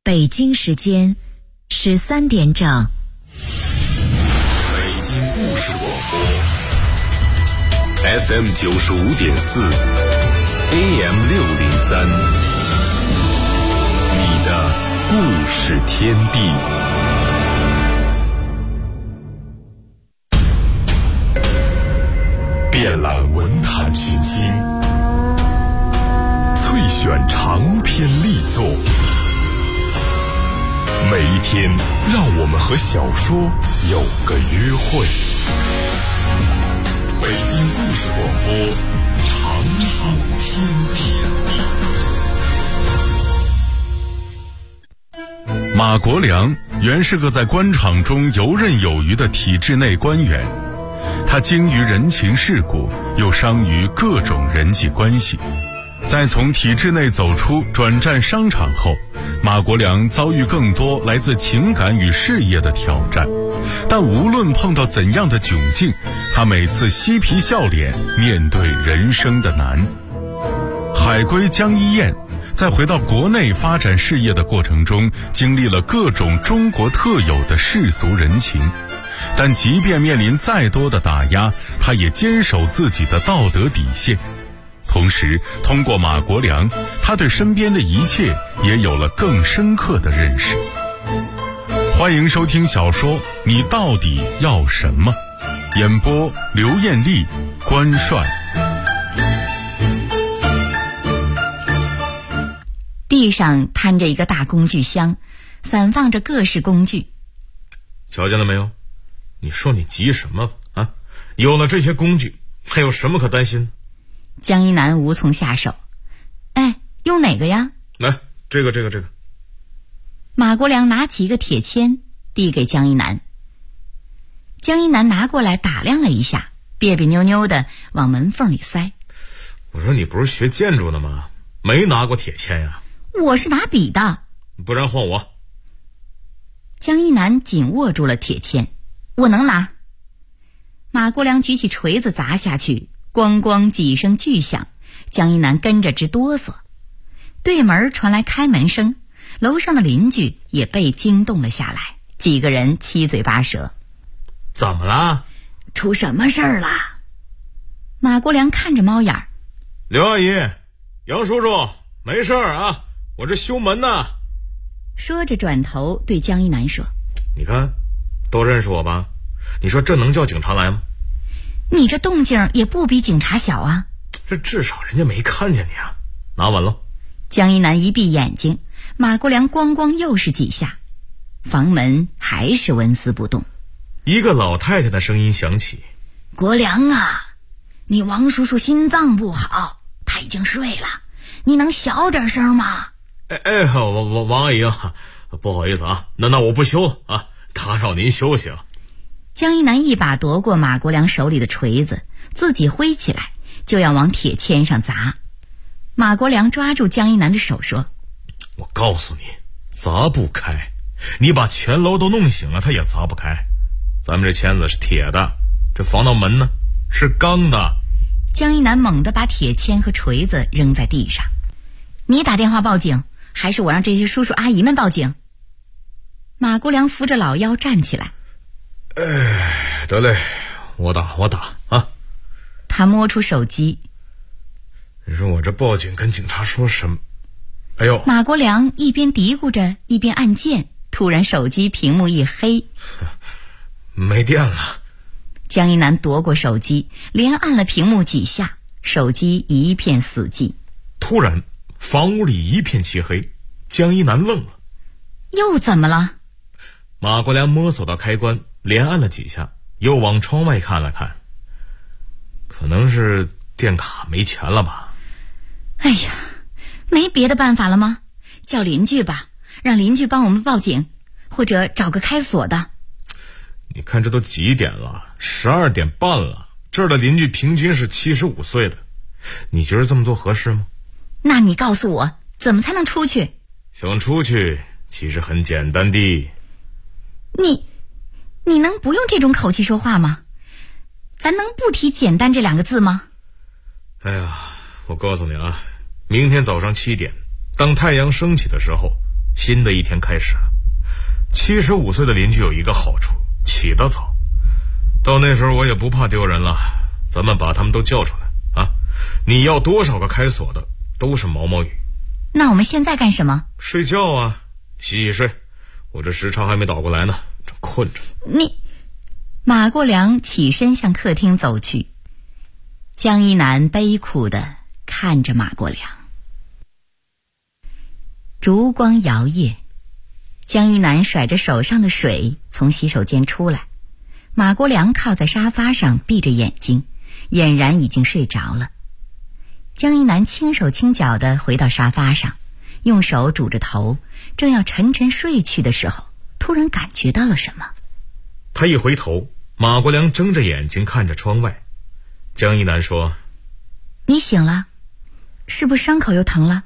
北京时间13点整。 北京故事广播 FM 95.4 AM 603，你的故事天地。遍览文坛群星，萃选长篇力作，每一天让我们和小说有个约会。北京故事广播，长长天地。马国良原是个在官场中游刃有余的体制内官员，他精于人情世故，又商于各种人际关系。在从体制内走出转战商场后，马国良遭遇更多来自情感与事业的挑战，但无论碰到怎样的窘境，他每次嬉皮笑脸面对人生的难。海归江一燕在回到国内发展事业的过程中，经历了各种中国特有的世俗人情，但即便面临再多的打压，他也坚守自己的道德底线。同时通过马国良，他对身边的一切也有了更深刻的认识。欢迎收听小说《你到底要什么》，演播刘艳丽、关帅。 地上摊着一个大工具箱，散放着各式工具。 瞧见了没有？你说你急什么啊？有了这些工具，还有什么可担心？ 江一南无从下手。哎，用哪个呀？ 来，这个。 马国良拿起一个铁签，递给江一南。江一南拿过来打量了一下，别别扭扭的往门缝里塞。 我说你不是学建筑的吗？没拿过铁签呀？ 我是拿笔的。 不然换我。 江一南紧握住了铁签。我能拿。马国良举起锤子砸下去，咣咣几声巨响，江一南跟着直哆嗦。对门传来开门声，楼上的邻居也被惊动了下来，几个人七嘴八舌。 怎么了？ 出什么事儿了？马国良看着猫眼儿。 刘阿姨，杨叔叔，没事儿啊，我这修门呢。 说着转头对江一南说： 你看，都认识我吧？你说这能叫警察来吗？ 你这动静也不比警察小啊。 这至少人家没看见你啊。拿稳了。 江一南一闭眼睛，马国良咣咣又是几下，房门还是纹丝不动。 一个老太太的声音响起： 国良啊，你王叔叔心脏不好，他已经睡了，你能小点声吗？ 王阿姨啊，不好意思啊，那我不修了啊，打扰您休息了。 江一南一把夺过马国良手里的锤子，自己挥起来就要往铁签上砸。马国良抓住江一南的手说： 我告诉你，砸不开，你把全楼都弄醒了，他也砸不开。咱们这签子是铁的，这防盗门呢是钢的。 江一南猛地把铁签和锤子扔在地上。你打电话报警，还是我让这些叔叔阿姨们报警？马国良扶着老腰站起来。 得嘞，我打啊。 他摸出手机。 你说我这报警跟警察说什么？哎呦！ 马国良一边嘀咕着一边按键，突然手机屏幕一黑， 没电了。 江一南夺过手机，连按了屏幕几下，手机一片死寂。 突然房屋里一片漆黑，江一南愣了。 又怎么了？ 马国良摸索到开关，连按了几下，又往窗外看了看。可能是电卡没钱了吧。 哎呀，没别的办法了吗？叫邻居吧，让邻居帮我们报警，或者找个开锁的。 你看这都几点了？12点半了，这儿的邻居平均是75岁的，你觉得这么做合适吗？ 那你告诉我，怎么才能出去？ 想出去其实很简单的。 你能不用这种口气说话吗？咱能不提简单这2个字吗？ 哎呀，我告诉你啊，明天早上7点，当太阳升起的时候， 新的一天开始了。75岁的邻居有一个好处，起得早。到那时候我也不怕丢人了，咱们把他们都叫出来啊！你要多少个开锁的，都是毛毛雨。 那我们现在干什么？ 睡觉啊，洗洗睡。我这时差还没倒过来呢，正困着。 马国良起身向客厅走去，江一南悲苦地看着马国良。烛光摇曳，江一南甩着手上的水从洗手间出来，马国良靠在沙发上闭着眼睛，俨然已经睡着了。江一南轻手轻脚地回到沙发上，用手拄着头，正要沉沉睡去的时候，突然感觉到了什么。 他一回头，马国良睁着眼睛看着窗外。江一南说： 你醒了，是不是伤口又疼了？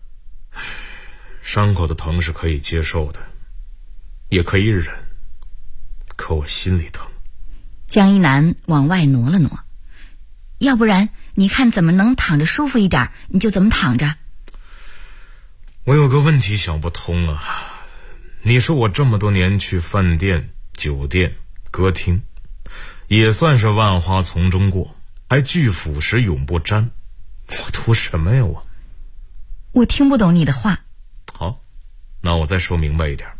伤口的疼是可以接受的，也可以忍，可我心里疼。 江一南往外挪了挪，要不然你看怎么能躺着舒服一点，你就怎么躺着。 我有个问题想不通啊，你说我这么多年去饭店、酒店、歌厅，也算是万花丛中过，还惧腐蚀永不沾，我图什么呀我听不懂你的话。 好，那我再说明白一点，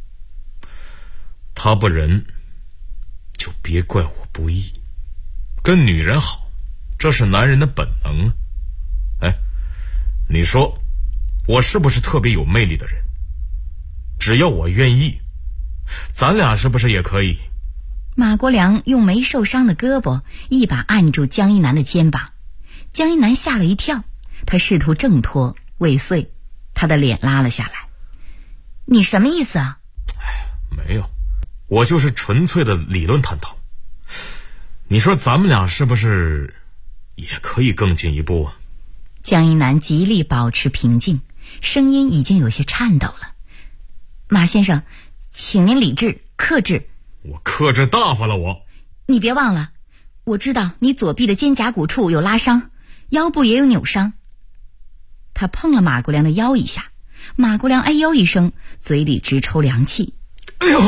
他不仁，就别怪我不义。跟女人好，这是男人的本能啊。哎，你说我是不是特别有魅力的人？只要我愿意，咱俩是不是也可以？ 马国良用没受伤的胳膊一把按住江一南的肩膀，江一南吓了一跳，他试图挣脱，未遂，他的脸拉了下来。你什么意思啊？ 没有，我就是纯粹的理论探讨。你说咱们俩是不是也可以更进一步啊？ 江一南极力保持平静，声音已经有些颤抖了。马先生，请您理智克制。 我克制大发了我。 你别忘了，我知道你左臂的肩胛骨处有拉伤，腰部也有扭伤。他碰了马国良的腰一下，马国良哎呦一声，嘴里直抽凉气。 哎呦，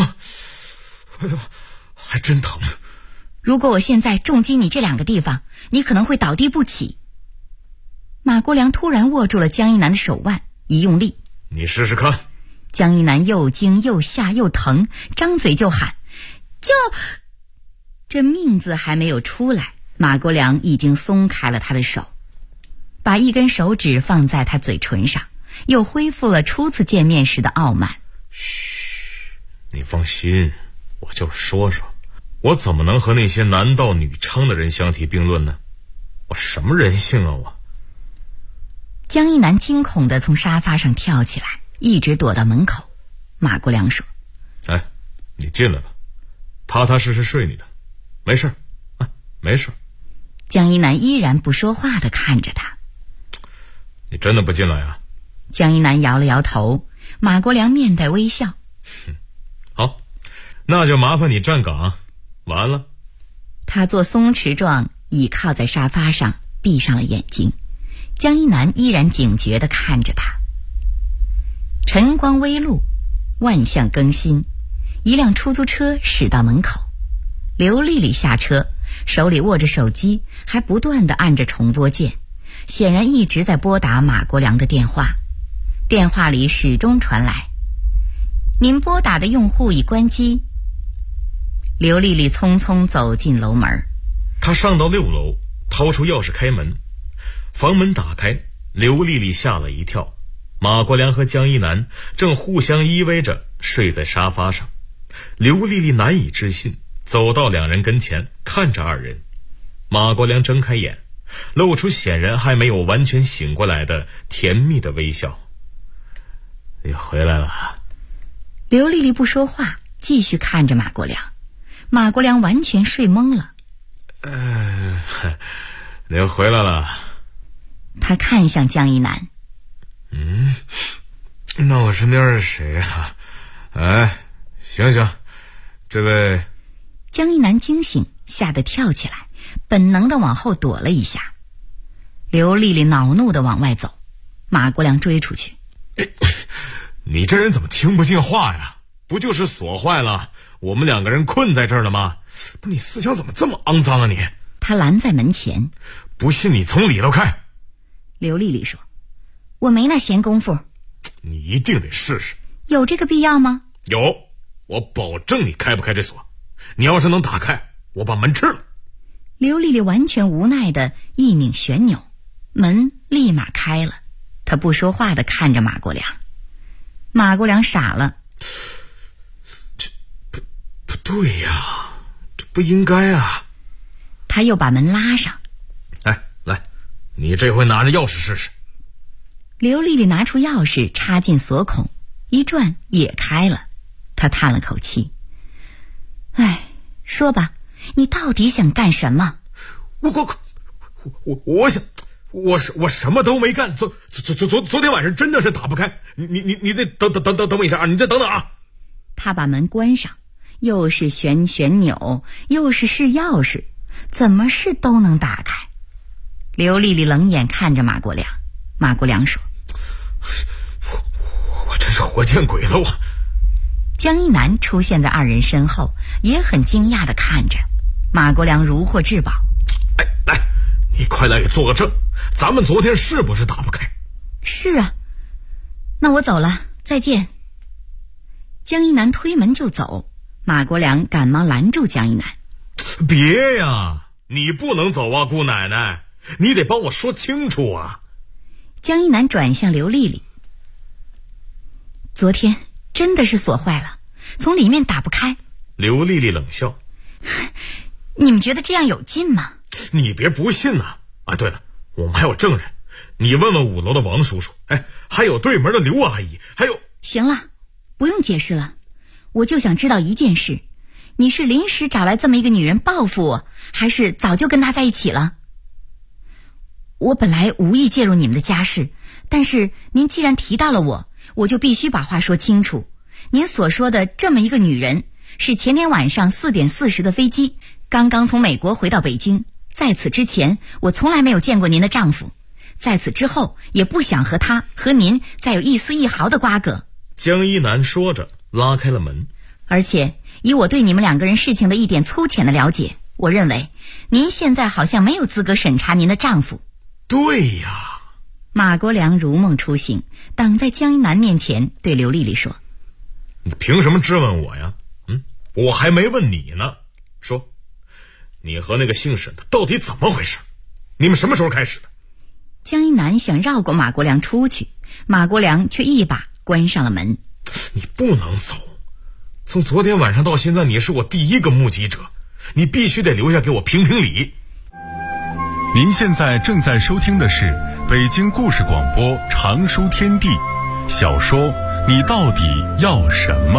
还真疼。 如果我现在重击你这2个地方，你可能会倒地不起。马国良突然握住了江一南的手腕，一用力， 你试试看。 江一南又惊又吓又疼，张嘴就喊：这命字还没有出来，马国良已经松开了他的手，把一根手指放在他嘴唇上，又恢复了初次见面时的傲慢。 嘘，你放心，我就是说说，我怎么能和那些男盗女娼的人相提并论呢？我什么人性啊我！ 江一南惊恐地从沙发上跳起来，一直躲到门口。马国良说： 哎，你进来吧，踏踏实实睡你的，没事啊，没事。 江一南依然不说话地看着他。 你真的不进来啊？ 江一南摇了摇头。马国良面带微笑。 好，那就麻烦你站岗。完了。 他做松弛状，倚靠在沙发上，闭上了眼睛。江一南依然警觉地看着他。晨光微露，万象更新，一辆出租车驶到门口。刘丽丽下车，手里握着手机，还不断地按着重拨键，显然一直在拨打马国良的电话。电话里始终传来：您拨打的用户已关机。刘丽丽匆匆走进楼门， 她上到6楼，掏出钥匙开门。房门打开，刘丽丽吓了一跳。马国良和江一南正互相依偎着睡在沙发上。刘丽丽难以置信，走到2人跟前，看着2人。马国良睁开眼，露出显然还没有完全醒过来的甜蜜的微笑。你回来了。 刘丽丽不说话，继续看着马国良。马国良完全睡懵了。 你回来了。 他看向江一南。 那我身边是谁啊？哎，醒醒，这位。 江一南惊醒，吓得跳起来，本能地往后躲了一下。刘丽丽恼怒地往外走，马国良追出去。 你这人怎么听不进话呀？不就是锁坏了，我们2个人困在这儿了吗？不，你思想怎么这么肮脏啊你？ 他拦在门前。 不信你从里头开。 刘丽丽说，我没那闲工夫。 你一定得试试。 有这个必要吗？ 有，我保证你开不开这锁。你要是能打开，我把门吃了。 刘丽丽完全无奈的一拧旋钮，门立马开了。她不说话的看着马国良。马国良傻了。 这不对呀，这不应该啊。 他又把门拉上。 来，你这回拿着钥匙试试。 刘丽丽拿出钥匙插进锁孔，一转也开了。她叹了口气。哎，说吧，你到底想干什么？ 我想，我什么都没干。昨天晚上真的是打不开。你再等我一下啊！你再等等啊！ 他把门关上，又是旋钮，又是试钥匙，怎么试都能打开。刘丽丽冷眼看着马国良。马国良说， 我真是活见鬼了我。 江一南出现在2人身后，也很惊讶地看着马国良，如获至宝。 来，你快来给做个证，咱们昨天是不是打不开？ 是啊。那我走了，再见。江一南推门就走，马国良赶忙拦住江一南。 别呀，你不能走啊，姑奶奶，你得帮我说清楚啊。 江一南转向刘丽丽。昨天真的是锁坏了，从里面打不开。 刘丽丽冷笑。 你们觉得这样有劲吗？ 你别不信呐。啊，对了，我们还有证人，你问问5楼的王叔叔，还有对门的刘阿姨，还有…… 行了，不用解释了，我就想知道一件事，你是临时找来这么一个女人报复我，还是早就跟她在一起了？我本来无意介入你们的家事，但是您既然提到了我就必须把话说清楚。您所说的这么一个女人，是前天晚上4点40的飞机，刚刚从美国回到北京。在此之前，我从来没有见过您的丈夫，在此之后，也不想和他和您再有一丝一毫的瓜葛。 江一南说着拉开了门。 而且以我对你们2个人事情的一点粗浅的了解，我认为您现在好像没有资格审查您的丈夫。 对呀。 马国良如梦初醒，挡在江一南面前，对刘丽丽说， 你凭什么质问我呀？我还没问你呢。说，你和那个姓沈的到底怎么回事？你们什么时候开始的？ 江一南想绕过马国良出去，马国良却一把关上了门。 你不能走，从昨天晚上到现在，你是我第一个目击者，你必须得留下给我评评理。 您现在正在收听的是北京故事广播长书天地小说《你到底要什么》。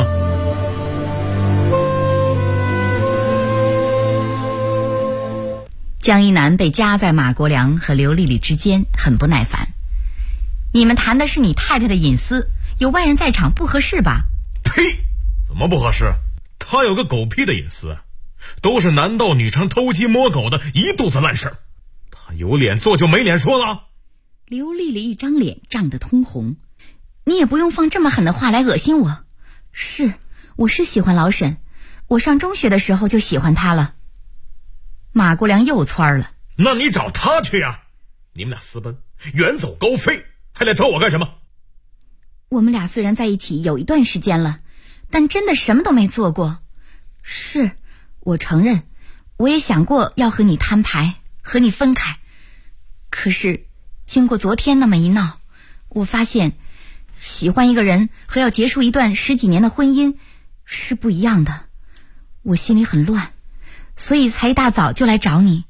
江一南被夹在马国良和刘丽丽之间，很不耐烦。你们谈的是你太太的隐私，有外人在场不合适吧？ 呸！怎么不合适？她有个狗屁的隐私，都是男盗女娼偷鸡摸狗的一肚子烂事儿。她有脸做就没脸说了。 刘丽丽一张脸涨得通红。你也不用放这么狠的话来恶心我。我是喜欢老沈，我上中学的时候就喜欢他了。马国良又蹿了。 那你找他去呀！你们俩私奔，远走高飞，还来找我干什么？ 我们俩虽然在一起有一段时间了，但真的什么都没做过。我承认，我也想过要和你摊牌，和你分开。可是经过昨天那么一闹，我发现喜欢一个人和要结束一段10几年的婚姻是不一样的。我心里很乱，所以才一大早就来找你。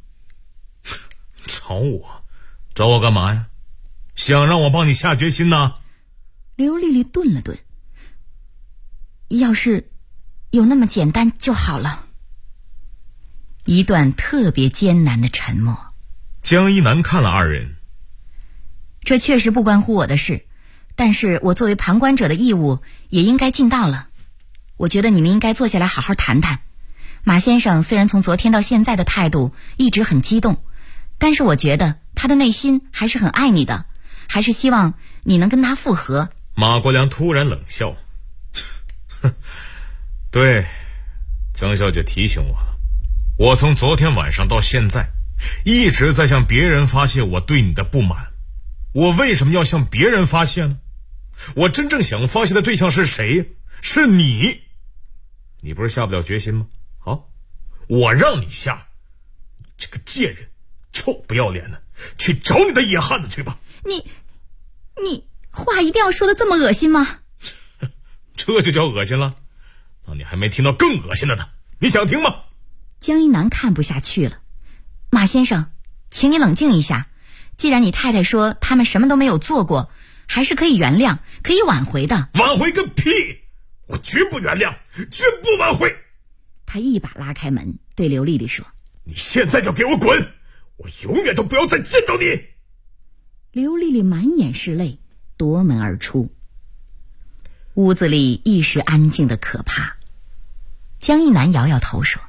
找我干嘛呀？想让我帮你下决心呢？ 刘丽丽顿了顿。要是有那么简单就好了。一段特别艰难的沉默。 江一南看了2人。 这确实不关乎我的事，但是我作为旁观者的义务也应该尽到了。我觉得你们应该坐下来好好谈谈。马先生虽然从昨天到现在的态度一直很激动，但是我觉得他的内心还是很爱你的，还是希望你能跟他复合。 马国良突然冷笑，对，江小姐提醒我了，我从昨天晚上到现在一直在向别人发泄我对你的不满。我为什么要向别人发泄呢？我真正想发泄的对象是谁？是你。你不是下不了决心吗？好，我让你下。这个贱人，臭不要脸的，去找你的野汉子去吧。 你话一定要说的这么恶心吗？ 这就叫恶心了？那你还没听到更恶心的呢，你想听吗？ 江一南看不下去了。马先生，请你冷静一下，既然你太太说他们什么都没有做过，还是可以原谅，可以挽回的。 挽回个屁！我绝不原谅，绝不挽回。 他一把拉开门，对刘丽丽说， 你现在就给我滚，我永远都不要再见到你。 刘丽丽满眼是泪，夺门而出。屋子里一时安静的可怕。江一南摇摇头说，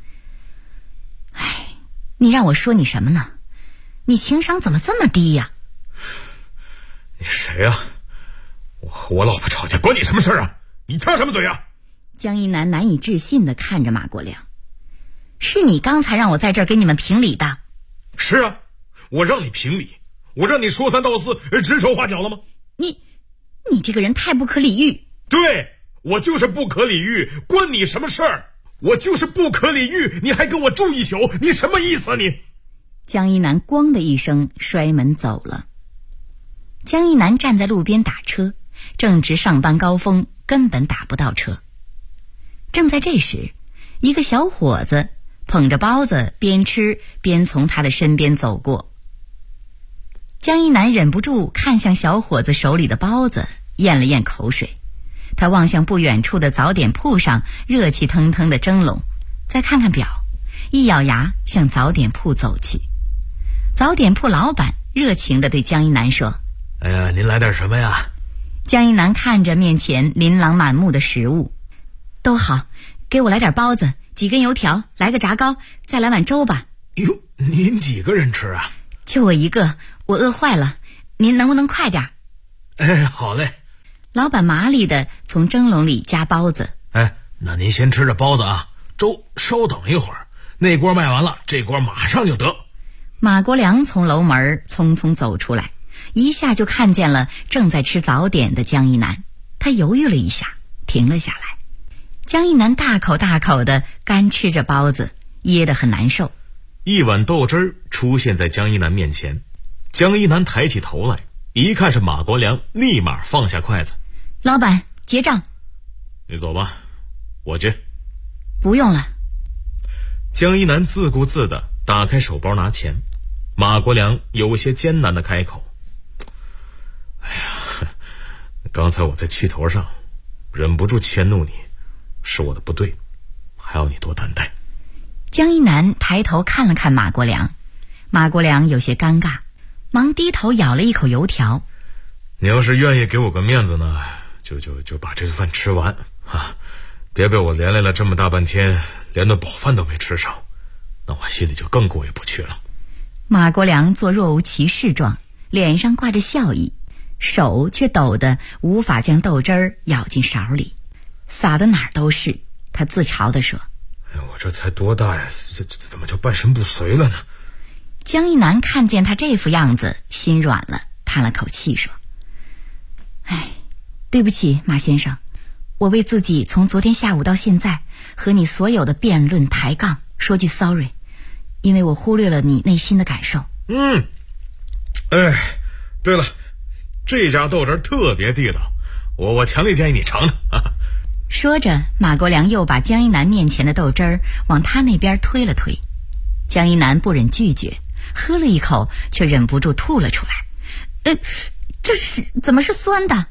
哎，你让我说你什么呢？你情商怎么这么低呀？ 你谁啊？我和我老婆吵架关你什么事啊？你插什么嘴啊？ 江一南难以置信地看着马国良，是你刚才让我在这儿给你们评理的。 是啊，我让你评理，我让你说三道四，指手画脚了吗？ 你这个人太不可理喻。 对，我就是不可理喻，关你什么事儿？我就是不可理喻，你还跟我住一宿，你什么意思啊你？ 江一南咣的一声摔门走了。江一南站在路边打车，正值上班高峰，根本打不到车。正在这时，一个小伙子捧着包子边吃边从他的身边走过。江一南忍不住看向小伙子手里的包子，咽了咽口水。他望向不远处的早点铺上热气腾腾的蒸笼，再看看表，一咬牙向早点铺走去。早点铺老板热情地对江一南说， 哎呀，您来点什么呀？ 江一南看着面前琳琅满目的食物，都好，给我来点包子，几根油条，来个炸糕，再来碗粥吧。 哟，您几个人吃啊？ 就我一个，我饿坏了，您能不能快点？ 哎，好嘞。 老板麻利地从蒸笼里夹包子。 哎，那您先吃着包子啊，粥稍等一会儿，那锅卖完了，这锅马上就得。 马国良从楼门匆匆走出来，一下就看见了正在吃早点的江一南。他犹豫了一下，停了下来。江一南大口大口地干吃着包子，噎得很难受。 一碗豆汁儿出现在江一南面前，江一南抬起头来，一看是马国良，立马放下筷子。 老板，结账。 你走吧，我结。 不用了。 江一南自顾自地打开手包拿钱，马国良有些艰难地开口，哎呀，刚才我在气头上忍不住迁怒你，是我的不对，还要你多担待。 江一南抬头看了看马国良，马国良有些尴尬，忙低头咬了一口油条。 你要是愿意给我个面子呢，就把这顿饭吃完啊，别被我连累了这么大半天，连顿饱饭都没吃上，那我心里就更过意不去了。 马国良做若无其事状，脸上挂着笑意，手却抖得无法将豆汁儿舀进勺里，洒得哪儿都是。他自嘲地说， 哎，我这才多大呀，这怎么就半身不遂了呢？ 江一南看见他这副样子，心软了，叹了口气说，哎，对不起马先生，我为自己从昨天下午到现在和你所有的辩论抬杠说句 sorry， 因为我忽略了你内心的感受。 哎，对了，这家豆汁特别地道，我强烈建议你尝尝啊。 说着，马国良又把江一南面前的豆汁儿往他那边推了推。江一南不忍拒绝，喝了一口，却忍不住吐了出来。这是怎么是酸的？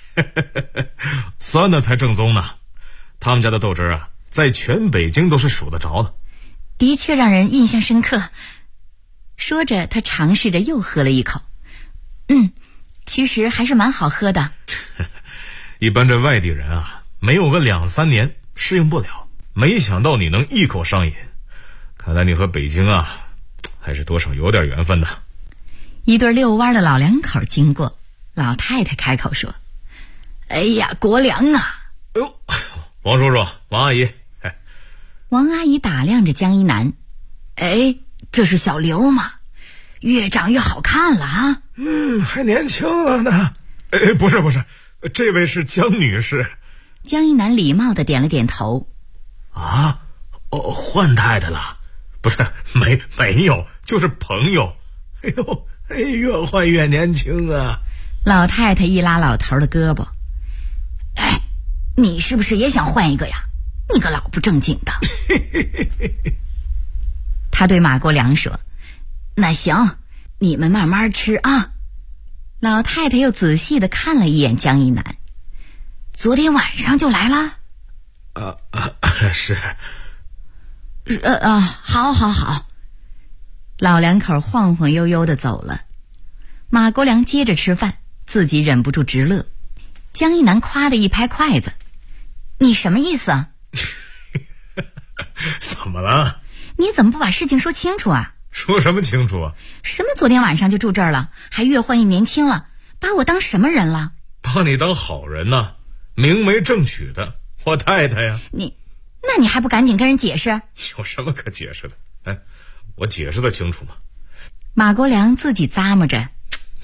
酸的才正宗呢。他们家的豆汁啊，在全北京都是数得着的。 的确让人印象深刻。说着，他尝试着又喝了一口。其实还是蛮好喝的。 一般这外地人啊，没有个2-3年适应不了，没想到你能一口上瘾，看来你和北京啊还是多少有点缘分的。 一对遛弯的老两口经过，老太太开口说， 哎呀，国良啊！ 哎呦，王叔叔，王阿姨。 王阿姨打量着江一南，哎，这是小刘吗？越长越好看了啊！ 还年轻了呢。不是，这位是江女士。 江一南礼貌地点了点头。 啊，换太太了？不是，没有，就是朋友。哎呦，越换越年轻啊！ 老太太一拉老头的胳膊，哎，你是不是也想换一个呀？你个老不正经的。他对马国良说：“那行，你们慢慢吃啊。”老太太又仔细地看了一眼江一南，昨天晚上就来了。 是。 好。老两口晃晃悠悠地走了。马国良接着吃饭，自己忍不住直乐。江一南夸地一拍筷子：“你什么意思啊？” 怎么了？ 你怎么不把事情说清楚啊？ 说什么清楚啊？ 什么昨天晚上就住这儿了，还越换越年轻了，把我当什么人了？ 把你当好人呢，明媒正娶的我太太呀。 那你还不赶紧跟人解释？ 有什么可解释的？我解释得清楚吗？ 马国良自己咂摸着。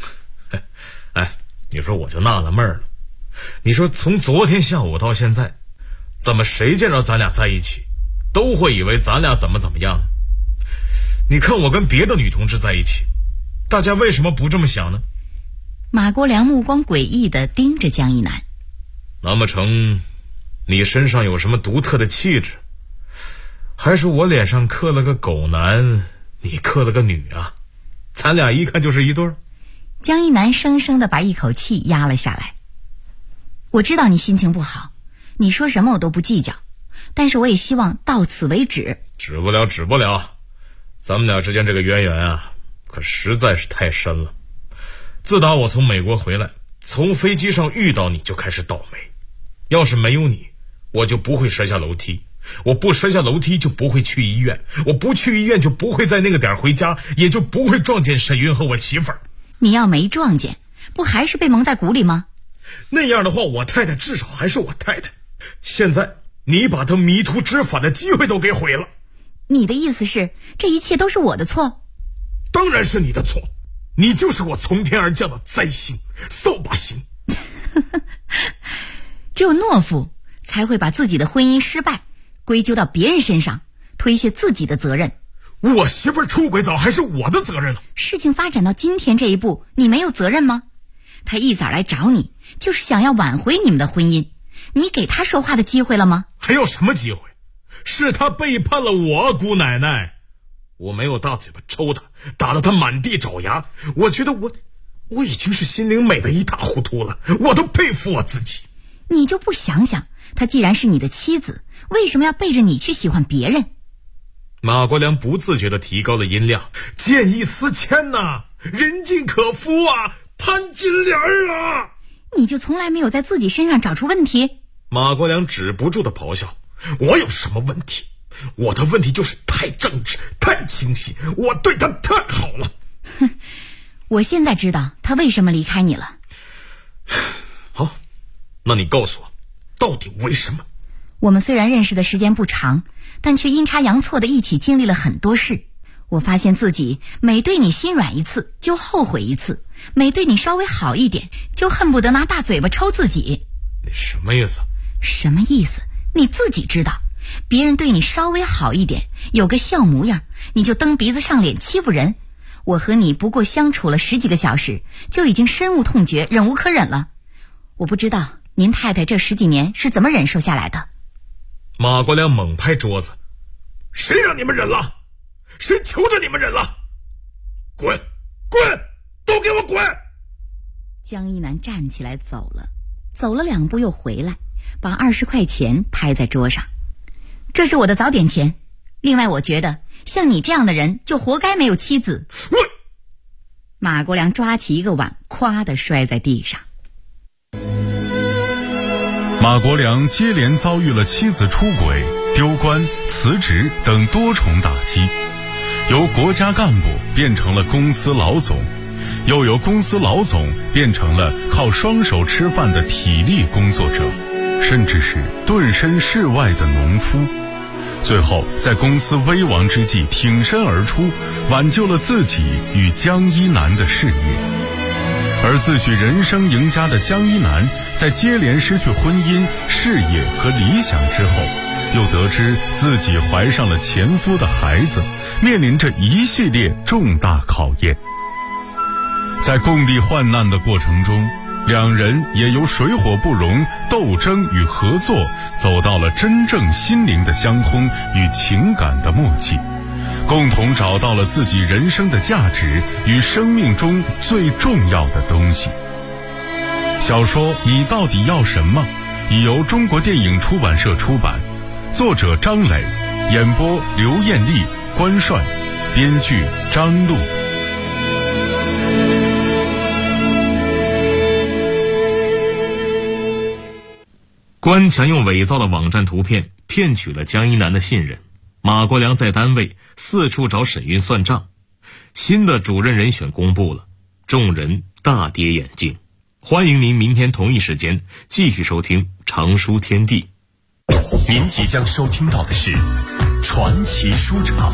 你说我就纳了闷了，你说从昨天下午到现在，怎么谁见着咱俩在一起都会以为咱俩怎么样呢？你看我跟别的女同志在一起，大家为什么不这么想呢？ 马国良目光诡异地盯着江一南。 难不成你身上有什么独特的气质，还是我脸上刻了个狗男，你刻了个女啊？咱俩一看就是一对儿。 江一南生生地把一口气压了下来。我知道你心情不好，你说什么我都不计较，但是我也希望到此为止。 止不了，咱们俩之间这个渊源啊，可实在是太深了。自打我从美国回来，从飞机上遇到你就开始倒霉。要是没有你，我就不会摔下楼梯，我不摔下楼梯就不会去医院，我不去医院就不会在那个点回家，也就不会撞见沈云和我媳妇儿。 你要没撞见，不还是被蒙在鼓里吗？ 那样的话，我太太至少还是我太太。现在你把她迷途知返的机会都给毁了。 你的意思是这一切都是我的错？ 当然是你的错，你就是我从天而降的灾星，扫把星。 只有懦夫才会把自己的婚姻失败归咎到别人身上，推卸自己的责任。 我媳妇儿出轨早还是我的责任了。 事情发展到今天这一步，你没有责任吗？他一早来找你，就是想要挽回你们的婚姻，你给他说话的机会了吗？ 还有什么机会？是他背叛了我，姑奶奶。我没有大嘴巴抽他，打得他满地找牙。我觉得我已经是心灵美得一塌糊涂了，我都佩服我自己。 你就不想想，他既然是你的妻子，为什么要背着你去喜欢别人？ 马国良不自觉地提高了音量，见异思迁呐，人尽可夫啊，潘金莲啊！ 你就从来没有在自己身上找出问题？ 马国良止不住地咆哮。我有什么问题？我的问题就是太正直，太清晰，我对他太好了。 哼，我现在知道他为什么离开你了。 好，那你告诉我，到底为什么？ 我们虽然认识的时间不长，但却阴差阳错的一起经历了很多事。我发现自己每对你心软一次就后悔一次，每对你稍微好一点就恨不得拿大嘴巴抽自己。 你什么意思？ 什么意思？你自己知道。别人对你稍微好一点，有个笑模样，你就蹬鼻子上脸欺负人。我和你不过相处了10几个小时，就已经深恶痛绝，忍无可忍了。我不知道您太太这10几年是怎么忍受下来的。 马国良猛拍桌子，谁让你们忍了？谁求着你们忍了？滚！都给我滚！ 江一南站起来走了2步又回来，把20块钱拍在桌上。这是我的早点钱，另外我觉得像你这样的人就活该没有妻子。马国良抓起一个碗，咵地摔在地上。 马国良接连遭遇了妻子出轨、丢官、辞职等多重打击，由国家干部变成了公司老总， 又由公司老总变成了靠双手吃饭的体力工作者，甚至是顿身事外的农夫。最后在公司危亡之际挺身而出，挽救了自己与江一南的事业。而自诩人生赢家的江一南，在接连失去婚姻、事业和理想之后，又得知自己怀上了前夫的孩子，面临着一系列重大考验。在共历患难的过程中，两人也由水火不容、斗争与合作，走到了真正心灵的相通与情感的默契，共同找到了自己人生的价值与生命中最重要的东西。小说《你到底要什么》已由中国电影出版社出版，作者张磊，演播刘艳丽、关帅，编剧张璐。 关强用伪造的网站图片骗取了江一南的信任，马国良在单位四处找沈云算账。新的主任人选公布了，众人大跌眼镜。欢迎您明天同一时间继续收听长书天地。 您即将收听到的是传奇书场。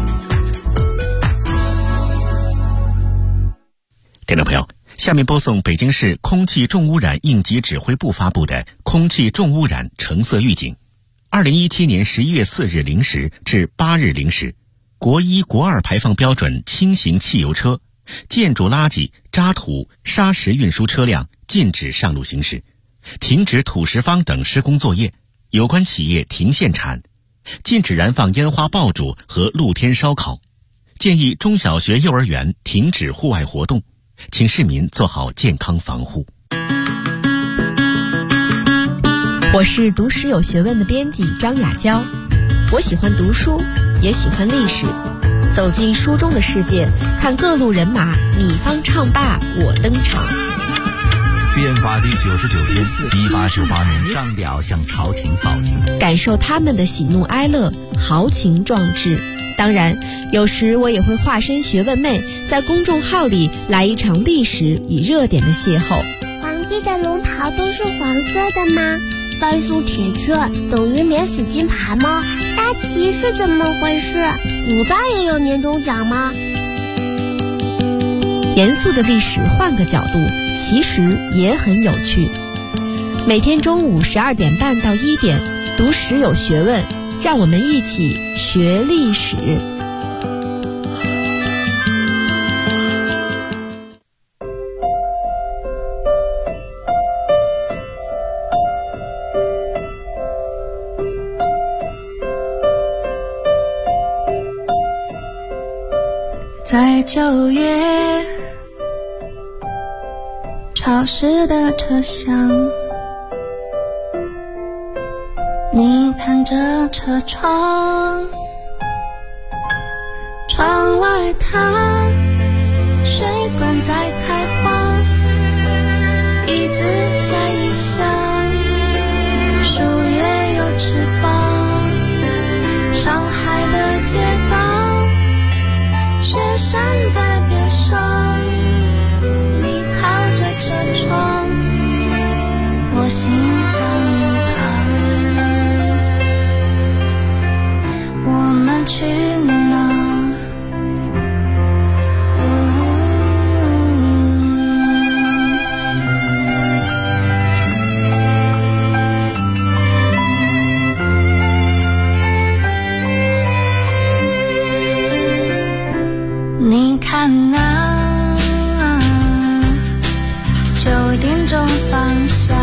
听众朋友，下面播送北京市空气重污染应急指挥部发布的空气重污染橙色预警。2017年11月4日0时至8日0时，国1、国2排放标准轻型汽油车、建筑垃圾、渣土、砂石运输车辆禁止上路行驶，停止土石方等施工作业，有关企业停限产，禁止燃放烟花爆竹和露天烧烤，建议中小学、幼儿园停止户外活动，请市民做好健康防护。 我是读史有学问的编辑张雅娇，我喜欢读书，也喜欢历史，走进书中的世界，看各路人马你方唱罢我登场。 变法第99天，1898年上表向朝廷报警， 感受他们的喜怒哀乐，豪情壮志。当然，有时我也会化身学问妹，在公众号里来一场历史与热点的邂逅。 皇帝的龙袍都是黄色的吗？半数铁券等于免死金牌吗？大旗是怎么回事？古代也有年终奖吗？ 严肃的历史换个角度，其实也很有趣。每天中午12点半到1点，读史有学问，让我们一起学历史。 在9月潮湿的车厢，你看着车窗，窗外它水管在开花，椅子在异乡，树叶有翅膀，上海的街道，雪山在边上，你靠着车窗，我心脏疼，我们去哪儿？你看那9点钟方向，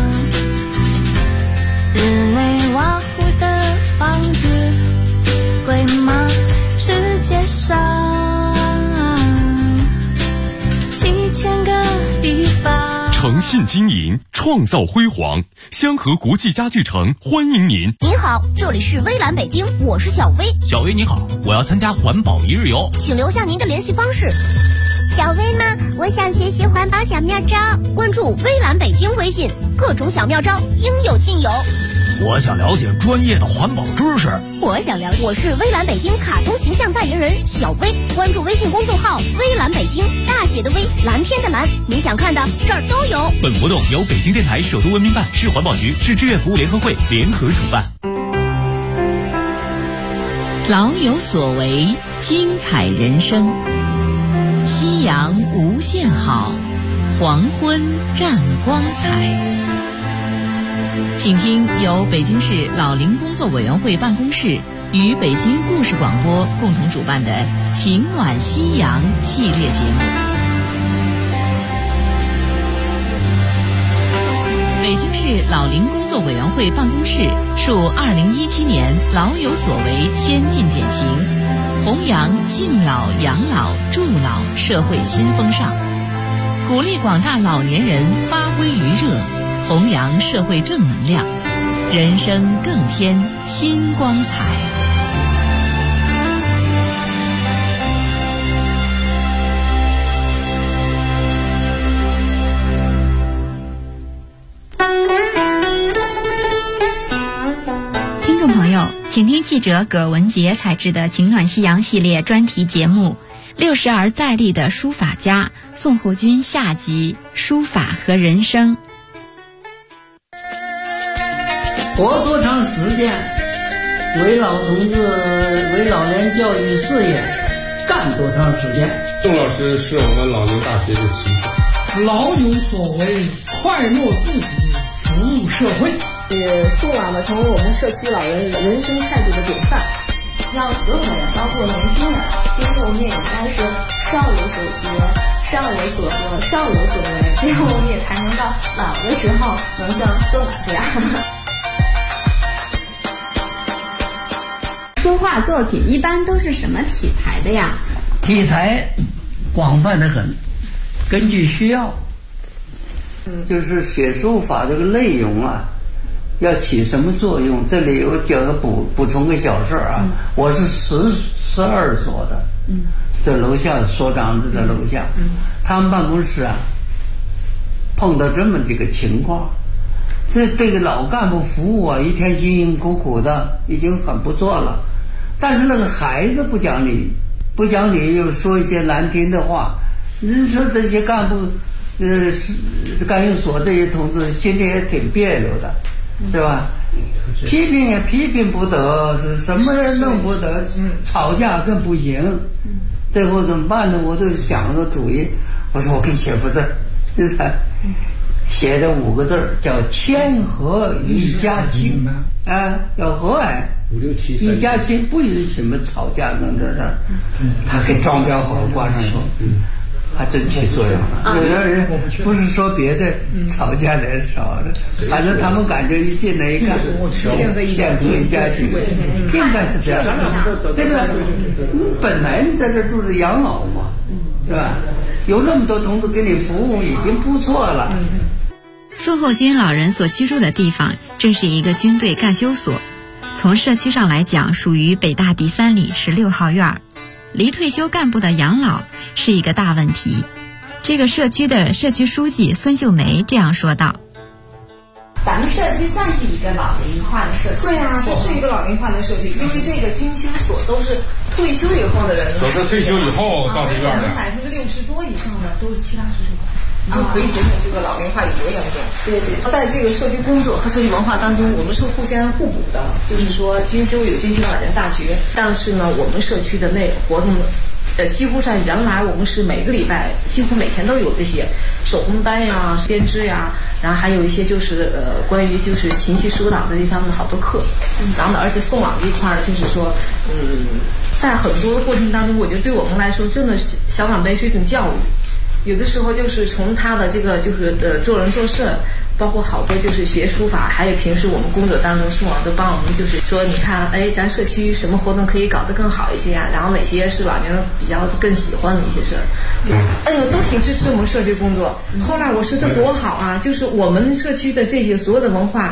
日内瓦湖的房子贵吗？世界上7000个地方。 诚信经营，创造辉煌。香河国际家具城欢迎您。 您好，这里是微蓝北京，我是小薇。 小薇你好，我要参加环保一日游， 请留下您的联系方式。小薇吗？我想学习环保小妙招，关注微蓝北京微信。 各种小妙招应有尽有。 我想了解专业的环保知识。 我是微蓝北京卡通形象代言人小薇，关注微信公众号微蓝北京，大写的微，蓝天的蓝，你想看的这儿都有。 本活动由北京电台首都文明办、市环保局、市志愿服务联合会联合主办。 老有所为，精彩人生。夕阳无限好，黄昏占光彩。请听由北京市老龄工作委员会办公室与北京故事广播共同主办的《情暖夕阳》系列节目。北京市老龄工作委员会办公室树2017年老有所为先进典型，弘扬敬老、养老、助老社会新风尚，鼓励广大老年人发挥余热，弘扬社会正能量，人生更添新光彩。 听众朋友，请听记者葛文杰采制的《情暖夕阳》系列专题节目，60而再立的书法家宋厚军下集：书法和人生。 活多长时间，为老同志为老年教育事业干多长时间。 宋老师是我们老年大学的旗手， 老有所为，快乐自己，服务社会。 宋老呢，成为我们社区老人人生态度的典范， 让所有的人，包括年轻人，今后我们也应该是少有所学，少有所得，少有所为，这样我们也才能到老的时候能像宋老这样。 书画作品一般都是什么题材的呀？ 题材广泛的很，根据需要，就是写书法这个内容啊，要起什么作用？这里有讲个补充个小事啊，我是12所的，这楼下所长就在楼下，他们办公室啊，碰到这么几个情况，这个老干部服务啊，一天辛辛苦苦的，已经很不错了。但是那个孩子不讲理，又说一些难听的话，你说这些干部，干用所这些同志心里也挺别扭的，是吧？批评也批评不得，是什么也弄不得，吵架更不行。最后怎么办呢？我就想了个主意，我说我给你写幅字，写的5个字叫谦和一家亲啊，要和蔼。一家亲不允许什么吵架弄这事，他给装裱好挂上头，还真起作用了。有的人不是说别的，吵架的少了，反正他们感觉一进来一看，谦和一家亲，应该是这样。对吧？你本来你在这住着养老嘛，是吧？有那么多同志给你服务，已经不错了。 宋厚军老人所居住的地方正是一个军队干休所，从社区上来讲属于北大第3里16号院，离退休干部的养老是一个大问题。这个社区的社区书记孙秀梅这样说道： 咱们社区算是一个老龄化的社区。 对啊，这是一个老龄化的社区，因为这个军休所都是退休以后的人， 都是退休以后到这院的 ，60%多以上的都是7、80岁，你就可以形成这个老龄化有多严重。对，在这个社区工作和社区文化当中，我们是互相互补的。就是说，军休有军休老人大学，但是呢，我们社区的那活动几乎上原来我们是每个礼拜几乎每天都有这些手工班呀、编织呀，然后还有一些就是关于就是情绪疏导这一方面的好多课。然后呢，而且送往这一块儿就是说，在很多的过程当中，我觉得对我们来说，真的是小长辈是一种教育。有的时候就是从他的这个就是做人做事，包括好多就是学书法，还有平时我们工作当中宋老都帮我们就是说，你看咱社区什么活动可以搞得更好一些啊，然后哪些是老年人比较更喜欢的一些事儿，都挺支持我们社区工作。后来我说这多好啊，就是我们社区的这些所有的文化，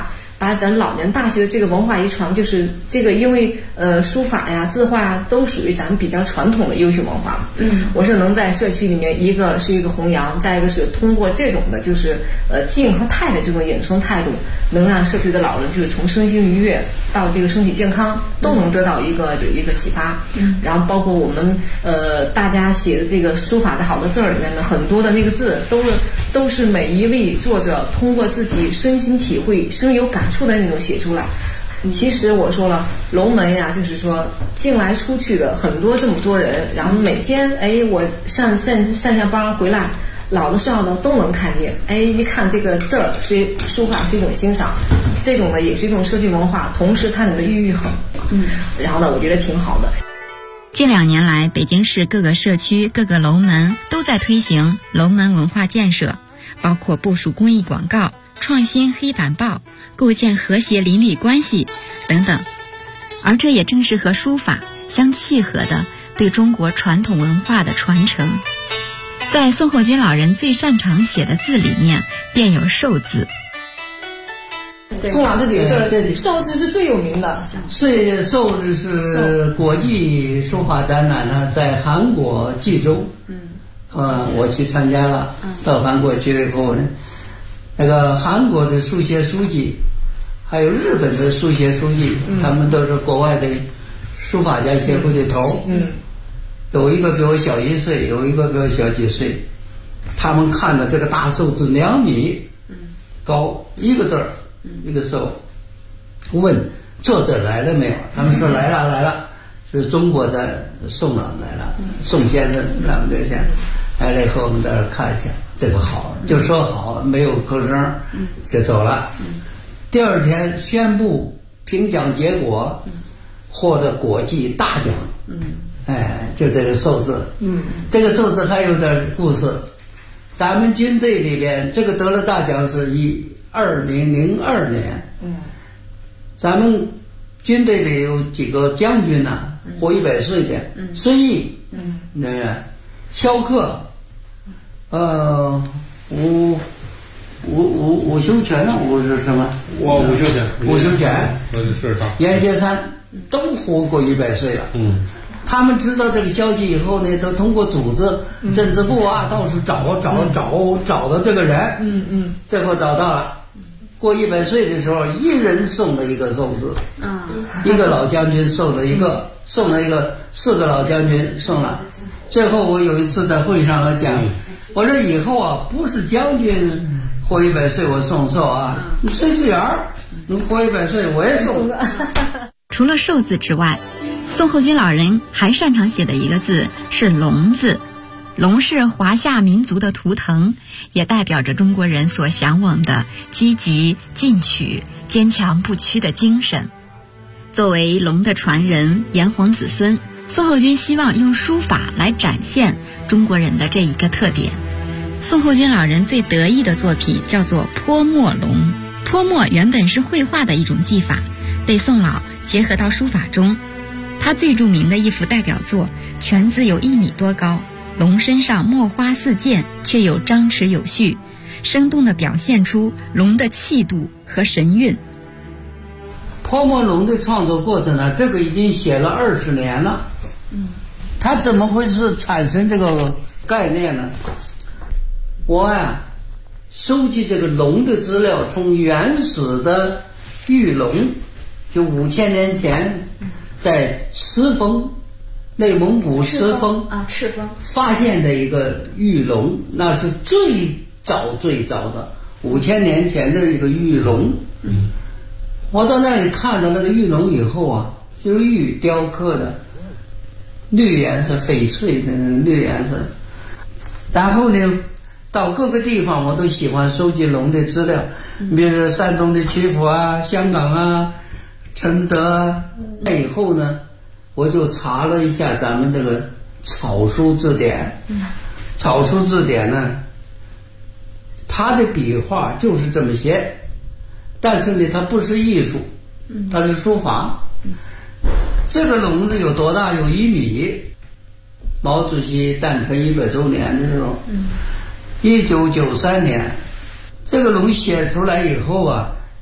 把咱老年大学的这个文化遗传，就是这个因为书法呀、字画呀都属于咱们比较传统的优秀文化。我是能在社区里面，一个是一个弘扬，再一个是通过这种的就是静和泰的这种养生态度，能让社区的老人就是从身心愉悦到这个身体健康都能得到一个启发。然后包括我们大家写的这个书法的好的字儿里面的很多的那个字都是每一位作者通过自己身心体会、深有感触的那种写出来。其实我说了，龙门呀，就是说进来出去的很多这么多人，然后每天我上下班回来，老的少的都能看见。一看这个字儿是书法是一种欣赏，这种呢也是一种社区文化，同时它里面寓意很，然后呢我觉得挺好的。 近2年来，北京市各个社区、各个楼门都在推行楼门文化建设，包括部署公益广告、创新黑板报、构建和谐邻里关系等等。而这也正是和书法相契合的对中国传统文化的传承。在宋后军老人最擅长写的字里面，便有寿字。 宋老这几个字，寿字是最有名的。 寿字是国际书法展览呢，在韩国济州。我去参加了。到韩国去了以后呢，那个韩国的书写书记，还有日本的书写书记，他们都是国外的书法家协会的头。有一个比我小1岁，有一个比我小几岁。他们看的这个大寿字2米高，一个字儿。一个寿，问作者来了没有？他们说来了，是中国的宋老来了，宋先生他们这些来了以后，我们在这看一下，这个好，就说好，没有吭声，就走了。第2天宣布评奖结果，获得国际大奖。就这个寿字。这个寿字还有点故事。咱们军队里边，这个得了大奖是2002年，咱们军队里有几个将军呢，活100岁的，孙毅，萧克，伍修权呢？伍是什么？ 伍修权， 阎杰山都活过100岁了。他们知道这个消息以后呢，都通过组织政治部啊，到处找到这个人。最后找到了。过100岁的时候，一人送了一个寿字，一个老将军送了一个，4个老将军送了。最后我有一次在会上我讲，我说以后啊，不是将军活100岁我送寿啊，你炊事员能活100岁我也送。 除了寿字之外，宋后军老人还擅长写的一个字是龙字。龙是华夏民族的图腾，也代表着中国人所向往的积极进取、坚强不屈的精神。作为龙的传人、炎黄子孙，宋后军希望用书法来展现中国人的这一个特点。宋后军老人最得意的作品叫做泼墨龙。泼墨原本是绘画的一种技法，被宋老结合到书法中。他最著名的一幅代表作，全字有1米多高，龙身上墨花四溅，却又张弛有序，生动地表现出龙的气度和神韵。 泼墨龙的创作过程呢，这个已经写了20年了。他怎么会是产生这个概念呢？我收集这个龙的资料，从原始的玉龙，就5000年前在赤峰，内蒙古赤峰发现的一个玉龙，那是最早的5000年前的一个玉龙。我到那里看到那个玉龙以后啊，就是玉雕刻的，绿颜色翡翠的绿颜色。然后呢，到各个地方我都喜欢收集龙的资料，比如说山东的曲阜啊、香港啊、承德啊。那以后呢，我就查了一下咱们这个草书字典。草书字典呢，它的笔画就是这么写，但是呢，它不是艺术，它是书法。这个龙子有多大？有1米。毛主席诞辰100周年的时候，1993年，这个龙写出来以后啊，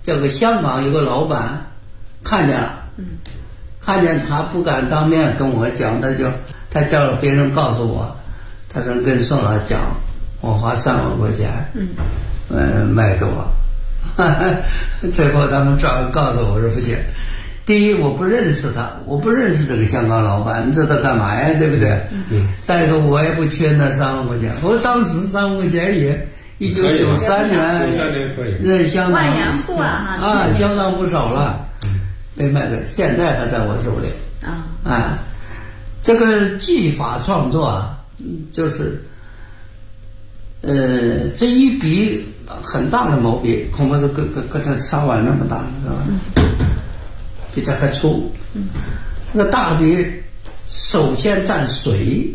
这个香港有个老板看见了，看见他不敢当面跟我讲，他叫别人告诉我，他说跟宋老讲，我花3万块钱，卖给我。最后他们告诉我说不行，第一我不认识他，我不认识这个香港老板，你知道干嘛呀，对不对？再一个我也不缺那3万块钱，我当时3万块钱也1993年那相当万元户了相当不少了，被卖给，现在还在我手里这个技法创作啊，就是这一笔很大的毛笔，恐怕是跟这茶碗那么大，是吧？比这还粗。那大笔首先蘸水，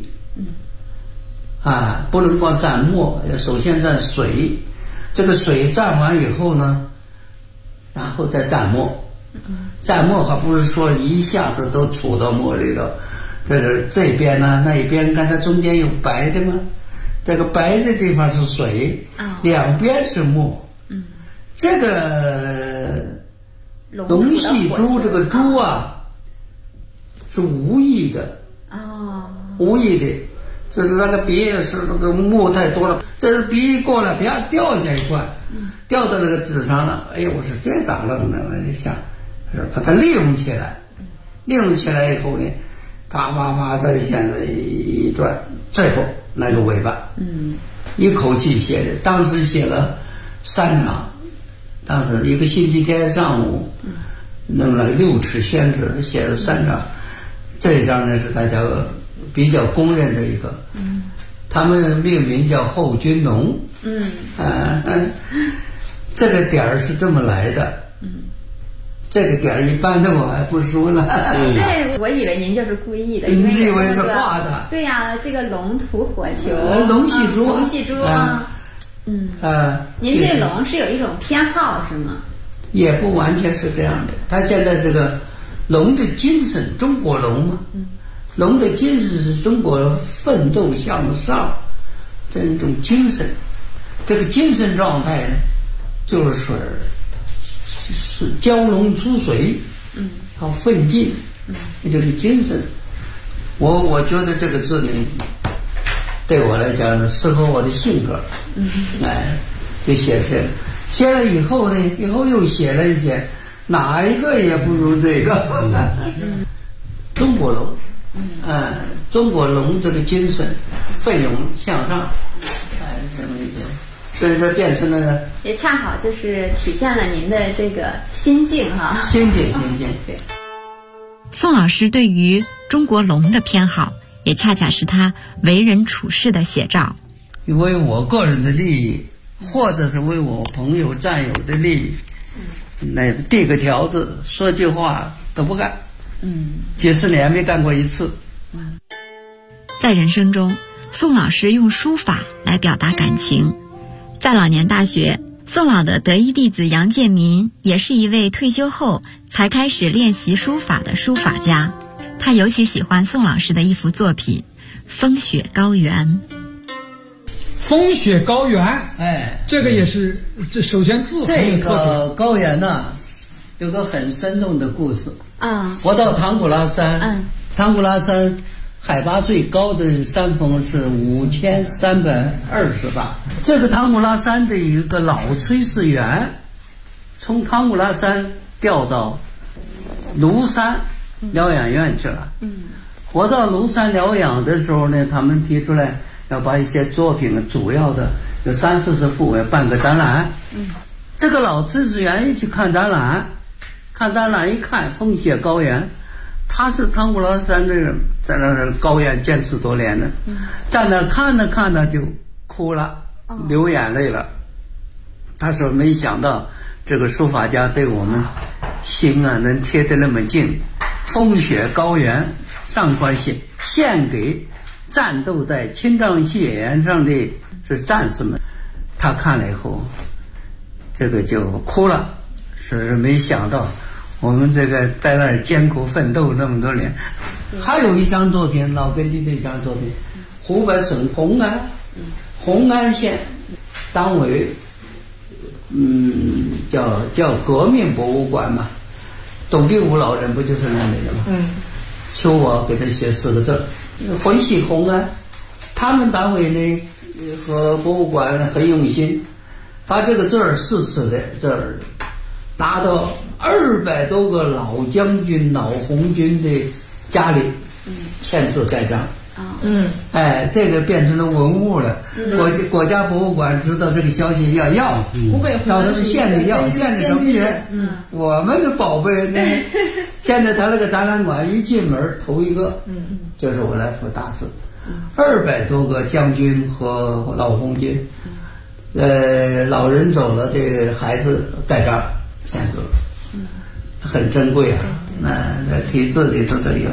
不能光蘸墨，首先蘸水。这个水蘸完以后呢，然后再蘸墨。蘸墨还不是说一下子都杵到墨里头，这边呢，那一边看它中间有白的吗？这个白的地方是水，两边是墨。这个龙戏珠，这个珠啊，是无意的，无意的，就是那个笔是这个墨太多了，这是笔过来，啪掉下一块，掉到那个纸上了。哎呀，我说这咋弄呢？我就想，把它利用起来，利用起来以后呢，啪啪啪在线子一转，最后那个尾巴，一口气写的，当时写了3场，当时一个星期天上午，弄了6尺宣纸，写了3场。这一张呢是大家比较公认的一个，他们命名叫后军龙，这个点儿是这么来的，这个点儿一般的我还不说了。 对，我以为您就是故意的， 你以为是画的？ 对呀，这个龙吐火球， 龙戏珠， 龙戏珠您对龙是有一种偏好是吗？ 也不完全是这样的，他现在这个龙的精神，中国龙嘛，龙的精神是中国奋斗向上这一种精神，这个精神状态呢，就是蛟龙出水，要奋进，这就是精神。我觉得这个字呢，对我来讲适合我的性格，就写这个。写了以后呢，以后又写了一些，哪一个也不如这个。中国龙，中国龙这个精神，奋勇向上，这么一些，所以这变成了， 也恰好就是体现了您的这个心境哈。 心境。 对。 宋老师对于中国龙的偏好，也恰恰是他为人处事的写照。 为我个人的利益，或者是为我朋友战友的利益，那递个条子说句话都不干，几十年没干过一次。 在人生中，宋老师用书法来表达感情。在老年大学，宋老的得意弟子杨建民也是一位退休后才开始练习书法的书法家。他尤其喜欢宋老师的一幅作品《风雪高原》。 风雪高原，这个也是，这首先字很有特点。 这个高原呢，有个很生动的故事。我到唐古拉山，唐古拉山海拔最高的山峰是5320吧。这个唐古拉山的一个老炊事员，从唐古拉山调到庐山疗养院去了。我到庐山疗养的时候呢，他们提出来要把一些作品，主要的有30-40幅，要办个展览。这个老炊事员一去看展览，一看风雪高原，他是唐古拉山的人，在那高原坚持多年的，在那看着就哭了，流眼泪了。他说没想到这个书法家对我们心能贴得那么近。风雪高原上官写献给战斗在青藏雪原上的是战士们，他看了以后这个就哭了，是没想到我们这个在那儿艰苦奋斗那么多年。还有一张作品，老根据这张作品，湖北省红安县党委叫革命博物馆嘛。董必武老人不就是那里的吗？求我给他写4个字，欢喜红啊。他们单位呢和博物馆很用心，把这个字儿4次的字儿拿到200多个老将军、老红军的家里，签字盖章。这个变成了文物了。国家博物馆知道这个消息要，找他们县里要，县里什么人？我们的宝贝呢？现在他那个展览馆一进门头一个，就是我来幅大字，200多个将军和老红军，老人走了的孩子盖章签字，很珍贵啊。那题字里头都有。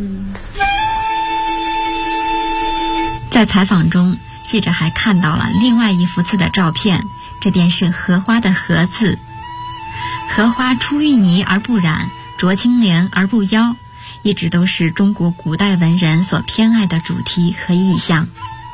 在采访中，记者还看到了另外一幅字的照片，这便是荷花的荷字。荷花出淤泥而不染，濯清涟而不妖，一直都是中国古代文人所偏爱的主题和意象。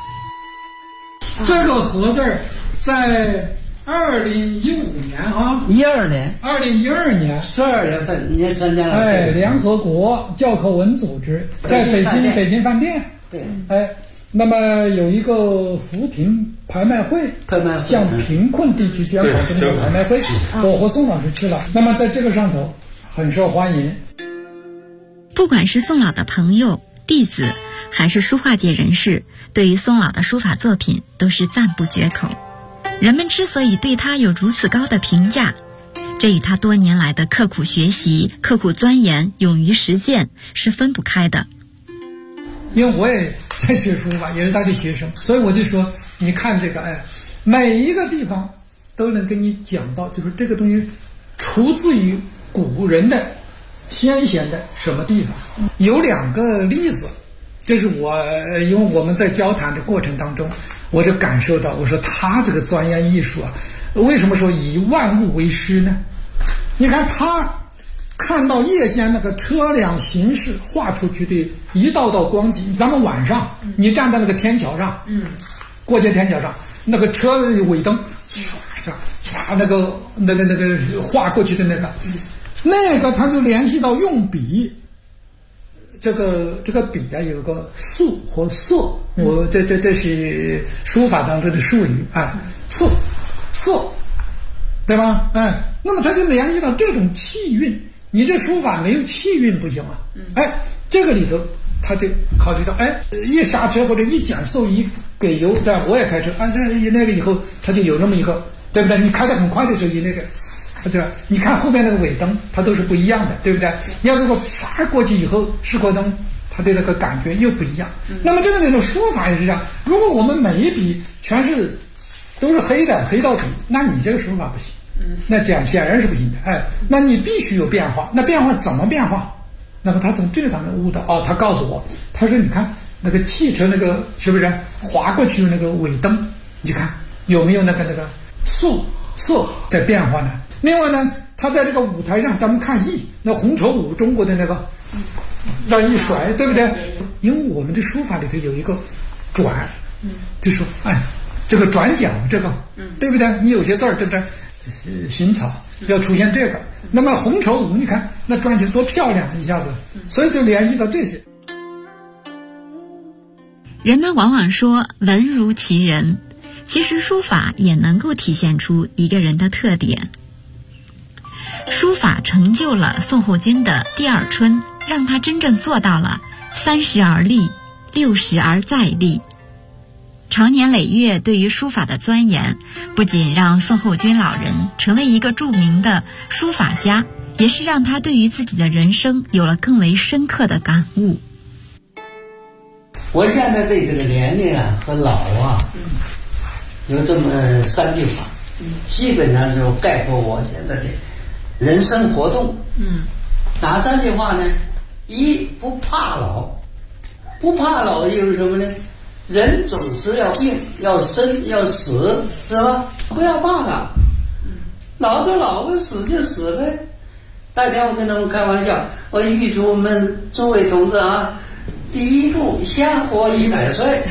这个荷字在2015年 12年 ，2012年 12月份，你也参加了。 联合国教科文组织在北京饭店。 对。 那么有一个扶贫拍卖会，向贫困地区捐款的那个拍卖会，我和宋老师去了。那么在这个上头很受欢迎。 不管是宋老的朋友、弟子，还是书画界人士，对于宋老的书法作品都是赞不绝口。人们之所以对他有如此高的评价，这与他多年来的刻苦学习、刻苦钻研、勇于实践是分不开的。 因为我也在学书法，也是他的学生，所以我就说，你看这个，每一个地方都能跟你讲到，就是这个东西出自于古人的先贤的什么地方。有2个例子，这是因为我们在交谈的过程当中，我就感受到，我说他这个钻研艺术啊，为什么说以万物为师呢？你看他看到夜间那个车辆行驶画出去的一道道光景，咱们晚上你站在那个天桥上，过街天桥上，那个车尾灯唰那个画过去的那个他就联系到用笔，这个笔啊有个素和色，我这是书法当中的术语啊，色，对吧？那么他就联系到这种气韵。你这书法没有气韵不行啊！这个里头他就考虑到，一刹车或者一减速一给油，对吧？我也开车那个以后他就有那么一个，对不对？你开得很快的时候，对吧？你看后面那个尾灯，它都是不一样的，对不对？要如果唰过去以后，示火灯，它的那个感觉又不一样。那么这个里头书法也是这样，如果我们每一笔全是都是黑的黑到底，那你这个书法不行。那这样显然是不行的，那你必须有变化。那变化怎么变化？那么他从这个当中悟到，他告诉我，他说你看那个汽车那个是不是划过去的那个尾灯，你看有没有那个素色在变化呢？另外呢，他在这个舞台上，咱们看戏，那红绸舞中国的那个让一甩，对不对？因为我们的书法里头有一个转，就说这个转角这个，对不对？你有些字儿对不对？行草要出现这个，那么红绸舞你看那转起来多漂亮一下子，所以就联系到这些。 人们往往说文如其人，其实书法也能够体现出一个人的特点。书法成就了宋后军的第二春，让他真正做到了30而立，60而再立。长年累月对于书法的钻研，不仅让宋后军老人成为一个著名的书法家，也是让他对于自己的人生有了更为深刻的感悟。 我现在对这个年龄和老有这么3句话，基本上就概括我现在的人生活动。哪3句话呢？一，不怕老。不怕老就是什么呢？人总是要病，要生，要死，是吧？不要怕它，老就老了，死就死呗。那天我跟他们开玩笑，我预祝我们诸位同志第一步先活100岁。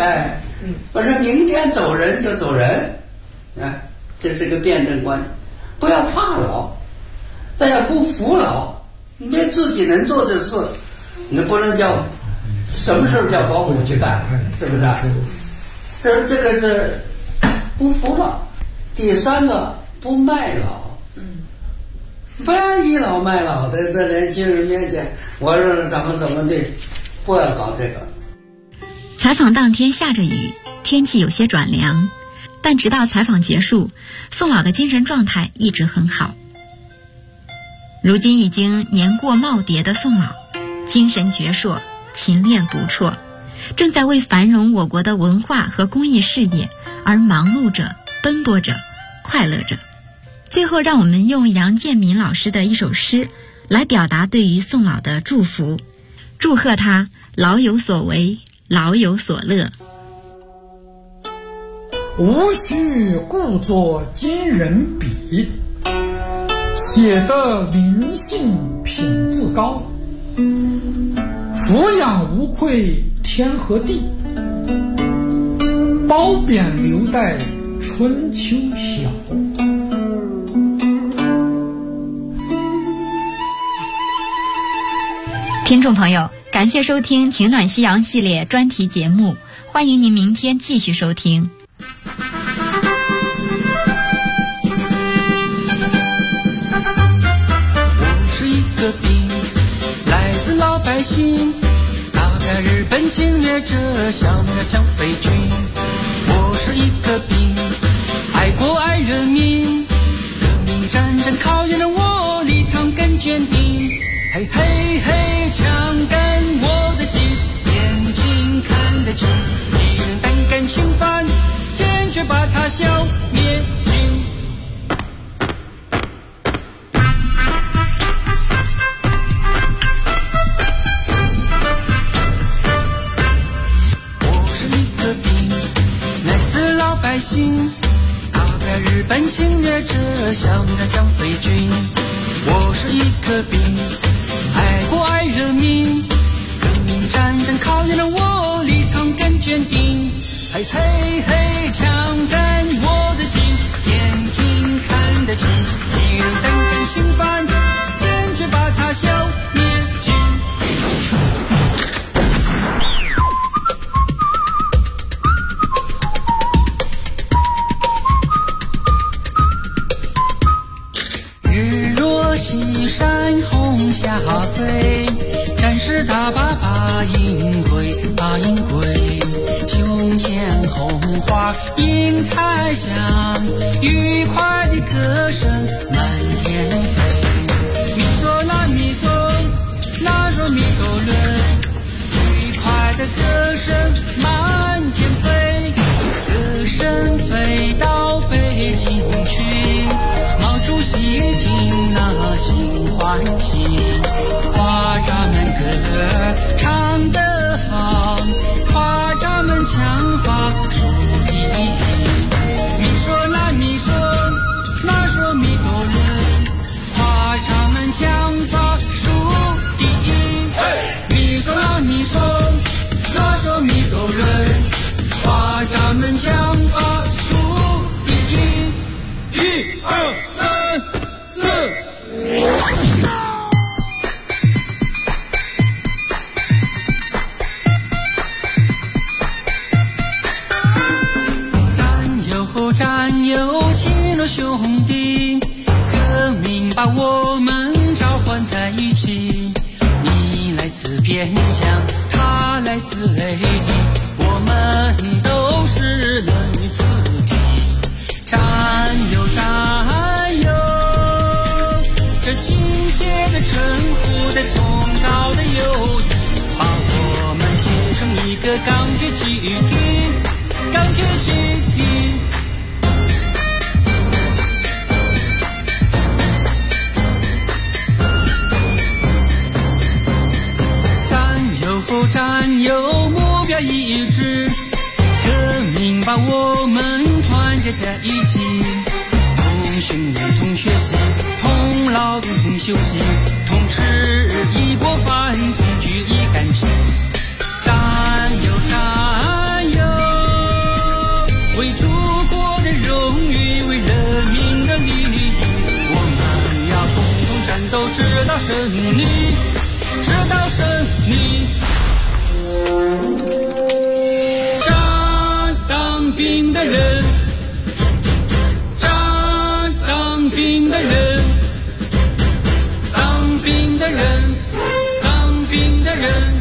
我说明天走人就走人，这是个辩证观念。 不要怕老，大家不服老，你自己能做的事，你不能叫什么事叫保姆去干，是不是？这个是不服老。第三个，不卖老。不要倚老卖老的，在年轻人面前，我说怎么的，不要搞这个。 采访当天下着雨，天气有些转凉，但直到采访结束，宋老的精神状态一直很好。如今已经年过耄耋的宋老，精神矍铄，勤练不辍，正在为繁荣我国的文化和公益事业而忙碌着、奔波着、快乐着。最后，让我们用杨建民老师的一首诗来表达对于宋老的祝福，祝贺他老有所为，老有所乐。 无需故作今人比，写得灵性品质高，抚养无愧天和地，褒贬留待春秋晓。 听众朋友，感谢收听情暖夕阳系列专题节目，欢迎您明天继续收听。 我是一个兵，来自老百姓，打败日本侵略者，消灭蒋匪军。我是一个兵，爱国爱人民，革命战争考验了我，立场更坚定。嘿嘿嘿，枪干我的筋，眼睛看得清，敌人胆敢侵犯，坚决把它消灭尽。我是一个兵，来自老百姓，打败日本侵略者，消灭蒋匪军。我是一个兵，爱国爱人民，革命战争考验了我，立场更坚定。嘿嘿嘿，枪干我的筋，眼睛看得清，敌人胆敢侵犯，坚决把它消灭尽。日若西山红霞飞，战士打靶把银归，把银归。胸前红花映彩香，愉快的歌声满天飞。咪嗦啦咪嗦，那嗦咪哆唻，愉快的歌声满天飞。歌声飞到北京去，毛主席听了心欢喜。夸咱们歌唱得好，夸咱们枪法数第一。咪嗦啦咪嗦，那嗦咪哆唻，夸咱们枪法数第一。咪嗦啦咪嗦，那嗦咪哆唻，夸咱们枪法数第一。1、2、3、4。战友亲如兄弟，革命把我们召唤在一起。你来自边疆，他来自内地，我们都是人与子弟。战友战友，这亲切的称呼的崇高的友谊，把我们结成一个钢铁集体，钢铁集体。战友目标一致，革命把我们团结在一起。同训练，同学习，同劳动，同休息，同吃一锅饭，同聚一杆旗。战友战友，为祖国的荣誉，为人民的利益， 道是你，知道是你。当兵的人，当兵的人，当兵的人，当兵的人。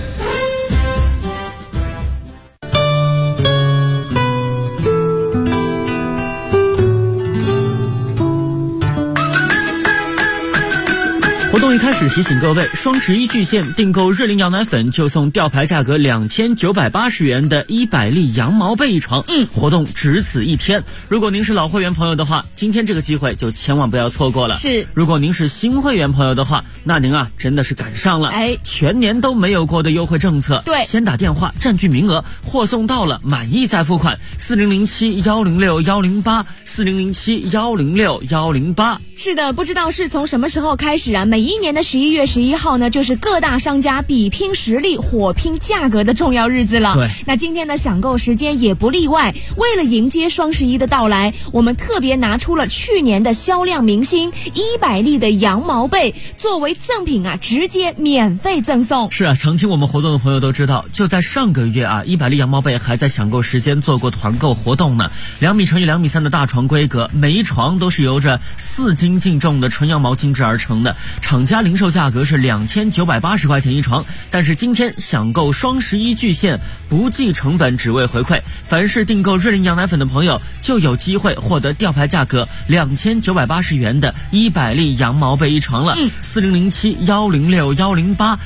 活动一开始提醒各位，双11巨献订购瑞麟羊奶粉就送吊牌价格2980元的100粒羊毛被一床。活动只此一天。如果您是老会员朋友的话，今天这个机会就千万不要错过了。 是。 如果您是新会员朋友的话，那您啊真的是赶上了。全年都没有过的优惠政策。 对， 先打电话占据名额，货送到了满意再付款。4007-106-108，4007-106-108。 是的，不知道是从什么时候开始啊，每一年的11月11号呢，就是各大商家比拼实力、火拼价格的重要日子了。 对， 那今天的享购时间也不例外。为了迎接双11的到来，我们特别拿出了去年的销量明星100粒的羊毛被作为赠品啊，直接免费赠送。 是啊，常听我们活动的朋友都知道，就在上个月啊，100粒羊毛被还在享购时间做过团购活动呢。2米乘以2米3的大床规格，每一床都是由着4斤净重的纯羊毛精制而成的，厂家零售价格是2980块钱一床。但是今天享购双11巨献，不计成本只为回馈，凡是订购瑞麟羊奶粉的朋友就有机会获得吊牌价格2980元的100粒羊毛被一床了。4007-106-108，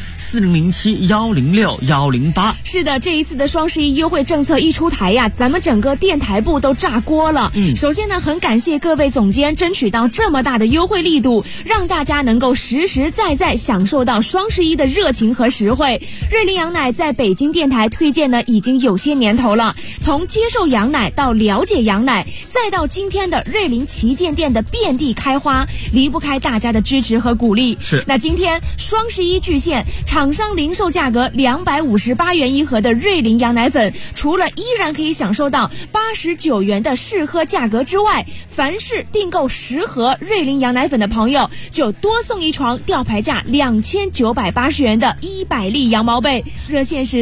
4007-106-108。 是的，这一次的双11优惠政策一出台呀，咱们整个电台部都炸锅了。首先呢，很感谢各位总监争取到这么大的优惠力度，让大家能够实实在在享受到双11的热情和实惠。瑞麟羊奶在北京电台推荐呢已经有些年头了，从接受羊奶到了解羊奶，再到今天的瑞麟旗舰店的遍地开花，离不开大家的支持和鼓励。 是。 那今天双11巨献，厂商零售价格258元一盒的瑞麟羊奶粉，除了依然可以享受到89元的试喝价格之外，凡是订购10盒瑞麟羊奶粉的朋友，就多送一床吊牌价2980元的100粒羊毛被。热线是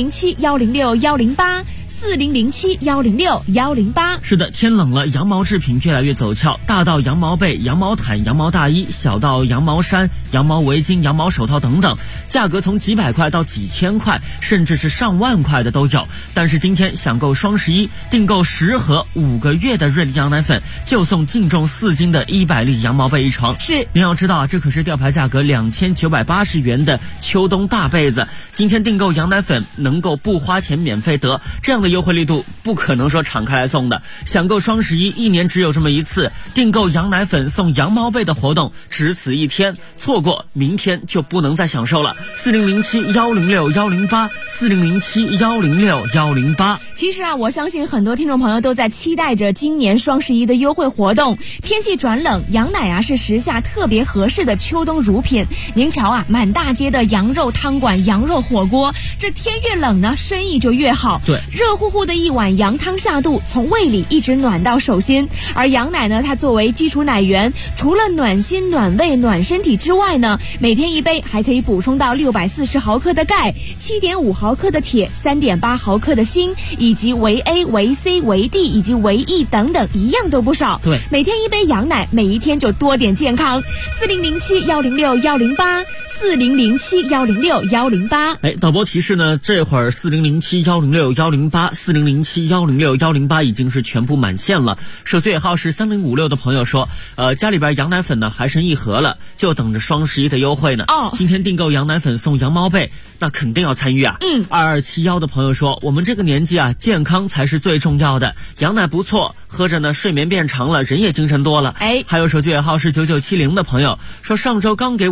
4007-106-108。4007-106-108。 是的，天冷了，羊毛制品越来越走俏，大到羊毛被、羊毛毯、羊毛大衣，小到羊毛衫、羊毛围巾、羊毛手套等等，价格从几百块到几千块，甚至是上万块的都有。但是今天享购双11，订购10盒5个月的瑞麟羊奶粉，就送净重4斤的100粒羊毛被一床。 是， 您要知道啊，这可是吊牌价格2980元的秋冬大被子。今天订购羊奶粉能够不花钱免费得，这样的优惠力度不可能说敞开来送的。享购双11一年只有这么一次，订购羊奶粉送羊毛被的活动只此一天，错过明天就不能再享受了。4007-106-108， 4007-106-108。 其实啊，我相信很多听众朋友都在期待着今年双11的优惠活动。天气转冷，羊奶啊是时下特别合适的秋冬乳品。您瞧啊，满大街的羊肉汤馆、羊肉火锅，这天越冷呢，生意就越好。 对， 热乎乎的一碗羊汤下肚，从胃里一直暖到手心。而羊奶呢，它作为基础奶源，除了暖心、暖胃、暖身体之外呢，每天一杯还可以补充到640毫克的钙、7.5毫克的铁、3.8毫克的锌，以及维 A、维 C、维 D 以及维 E 等等，一样都不少。 对， 每天一杯羊奶，每一天就多点健康。4007-106-108， 4007-106-108。 导播提示呢，这会儿4007-106-108， 4007-106-108已经是全部满线了。手机尾号是3056的朋友说，家里边羊奶粉呢还剩1盒了，就等着双11的优惠呢。今天订购羊奶粉送羊毛被，那肯定要参与啊。2271的朋友说，我们这个年纪啊，健康才是最重要的，羊奶不错，喝着呢睡眠变长了，人也精神多了。还有手机尾号是9970的朋友说，上周刚给